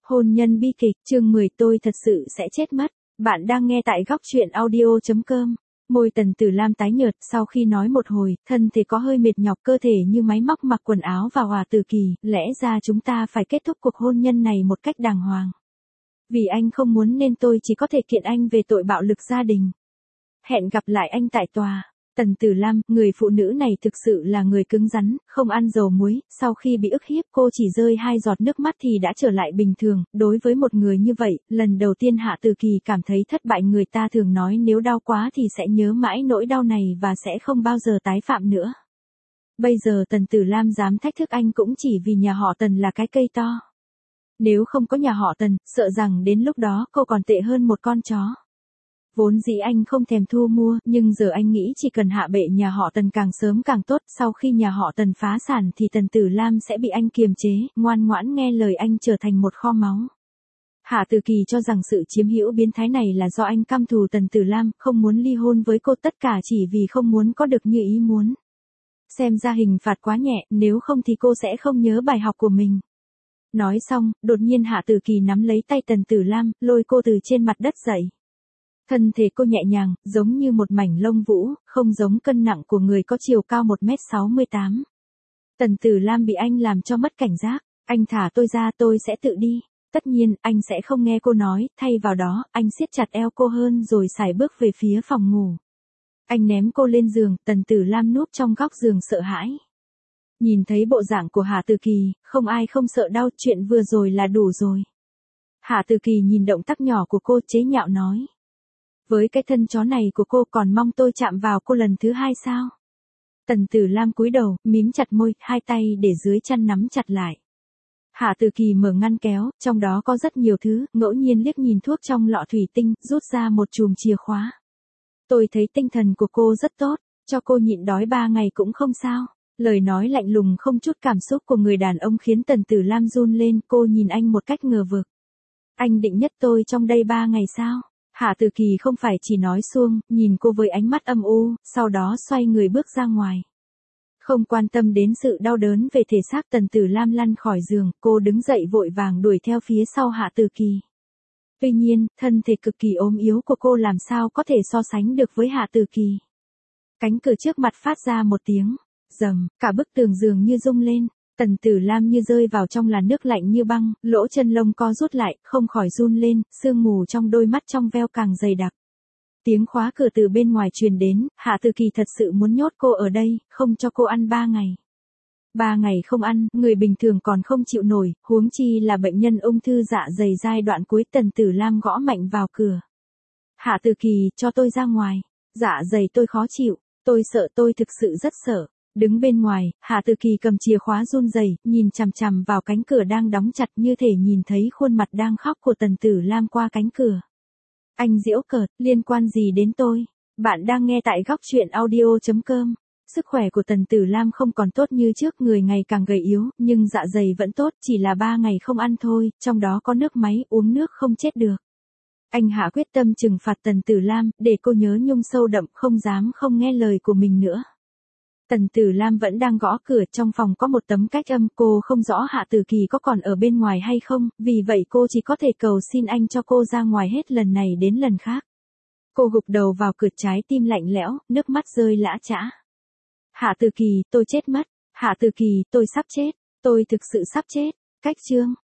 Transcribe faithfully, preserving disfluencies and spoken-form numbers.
Hôn nhân bi kịch, chương mười tôi thật sự sẽ chết mất. Bạn đang nghe tại góc truyện audio.com. Môi Tần Tử Lam tái nhợt, sau khi nói một hồi, thân thể có hơi mệt nhọc, cơ thể như máy móc mặc quần áo vào Hòa Tử Kỳ, lẽ ra chúng ta phải kết thúc cuộc hôn nhân này một cách đàng hoàng. Vì anh không muốn nên tôi chỉ có thể kiện anh về tội bạo lực gia đình. Hẹn gặp lại anh tại tòa. Tần Tử Lam, người phụ nữ này thực sự là người cứng rắn, không ăn dầu muối, sau khi bị ức hiếp cô chỉ rơi hai giọt nước mắt thì đã trở lại bình thường, đối với một người như vậy, lần đầu tiên Hạ Tử Kỳ cảm thấy thất bại. Người ta thường nói nếu đau quá thì sẽ nhớ mãi nỗi đau này và sẽ không bao giờ tái phạm nữa. Bây giờ Tần Tử Lam dám thách thức anh cũng chỉ vì nhà họ Tần là cái cây to. Nếu không có nhà họ Tần, sợ rằng đến lúc đó cô còn tệ hơn một con chó. Vốn dĩ anh không thèm thu mua, nhưng giờ anh nghĩ chỉ cần hạ bệ nhà họ Tần càng sớm càng tốt, sau khi nhà họ Tần phá sản thì Tần Tử Lam sẽ bị anh kiềm chế, ngoan ngoãn nghe lời anh trở thành một kho máu. Hạ Tử Kỳ cho rằng sự chiếm hữu biến thái này là do anh căm thù Tần Tử Lam, không muốn ly hôn với cô, tất cả chỉ vì không muốn có được như ý muốn. Xem ra hình phạt quá nhẹ, nếu không thì cô sẽ không nhớ bài học của mình. Nói xong, đột nhiên Hạ Tử Kỳ nắm lấy tay Tần Tử Lam, lôi cô từ trên mặt đất dậy. Thân thể cô nhẹ nhàng, giống như một mảnh lông vũ, không giống cân nặng của người có chiều cao một mét sáu mươi tám. Tần Tử Lam bị anh làm cho mất cảnh giác. Anh thả tôi ra, tôi sẽ tự đi. Tất nhiên, anh sẽ không nghe cô nói, thay vào đó, anh siết chặt eo cô hơn rồi sải bước về phía phòng ngủ. Anh ném cô lên giường, Tần Tử Lam núp trong góc giường sợ hãi. Nhìn thấy bộ dạng của Hạ Tử Kỳ, không ai không sợ đau, chuyện vừa rồi là đủ rồi. Hạ Tử Kỳ nhìn động tác nhỏ của cô chế nhạo nói. Với cái thân chó này của cô còn mong tôi chạm vào cô lần thứ hai sao? Tần Tử Lam cúi đầu, mím chặt môi, hai tay để dưới chăn nắm chặt lại. Hạ Tử Kỳ mở ngăn kéo, trong đó có rất nhiều thứ, ngẫu nhiên liếc nhìn thuốc trong lọ thủy tinh, rút ra một chùm chìa khóa. Tôi thấy tinh thần của cô rất tốt, cho cô nhịn đói ba ngày cũng không sao. Lời nói lạnh lùng không chút cảm xúc của người đàn ông khiến Tần Tử Lam run lên, cô nhìn anh một cách ngờ vực. Anh định nhất tôi trong đây ba ngày sao? Hạ Tử Kỳ không phải chỉ nói suông, nhìn cô với ánh mắt âm u, sau đó xoay người bước ra ngoài. Không quan tâm đến sự đau đớn về thể xác, Tần Tử Lam lăn khỏi giường, cô đứng dậy vội vàng đuổi theo phía sau Hạ Tử Kỳ. Tuy nhiên, thân thể cực kỳ ốm yếu của cô làm sao có thể so sánh được với Hạ Tử Kỳ. Cánh cửa trước mặt phát ra một tiếng rầm, cả bức tường giường như rung lên. Tần Tử Lam như rơi vào trong làn nước lạnh như băng, lỗ chân lông co rút lại, không khỏi run lên, sương mù trong đôi mắt trong veo càng dày đặc. Tiếng khóa cửa từ bên ngoài truyền đến, Hạ Tử Kỳ thật sự muốn nhốt cô ở đây, không cho cô ăn ba ngày. Ba ngày không ăn, người bình thường còn không chịu nổi, huống chi là bệnh nhân ung thư dạ dày giai đoạn cuối. Tần Tử Lam gõ mạnh vào cửa. Hạ Tử Kỳ, cho tôi ra ngoài. Dạ dày tôi khó chịu, tôi sợ, tôi thực sự rất sợ. Đứng bên ngoài, Hạ Tử Kỳ cầm chìa khóa run rẩy, nhìn chằm chằm vào cánh cửa đang đóng chặt, như thể nhìn thấy khuôn mặt đang khóc của Tần Tử Lam qua cánh cửa. Anh giễu cợt, liên quan gì đến tôi? Bạn đang nghe tại góc truyện audio.com. Sức khỏe của Tần Tử Lam không còn tốt như trước, người ngày càng gầy yếu, nhưng dạ dày vẫn tốt, chỉ là ba ngày không ăn thôi, trong đó có nước máy, uống nước không chết được. Anh hạ quyết tâm trừng phạt Tần Tử Lam, để cô nhớ nhung sâu đậm, không dám không nghe lời của mình nữa. Tần Tử Lam vẫn đang gõ cửa, trong phòng có một tấm cách âm, cô không rõ Hạ Tử Kỳ có còn ở bên ngoài hay không, vì vậy cô chỉ có thể cầu xin anh cho cô ra ngoài hết lần này đến lần khác. Cô gục đầu vào cửa, trái tim lạnh lẽo, nước mắt rơi lã chã. Hạ Tử Kỳ, tôi chết mất. Hạ Tử Kỳ, tôi sắp chết. Tôi thực sự sắp chết. Cách chương.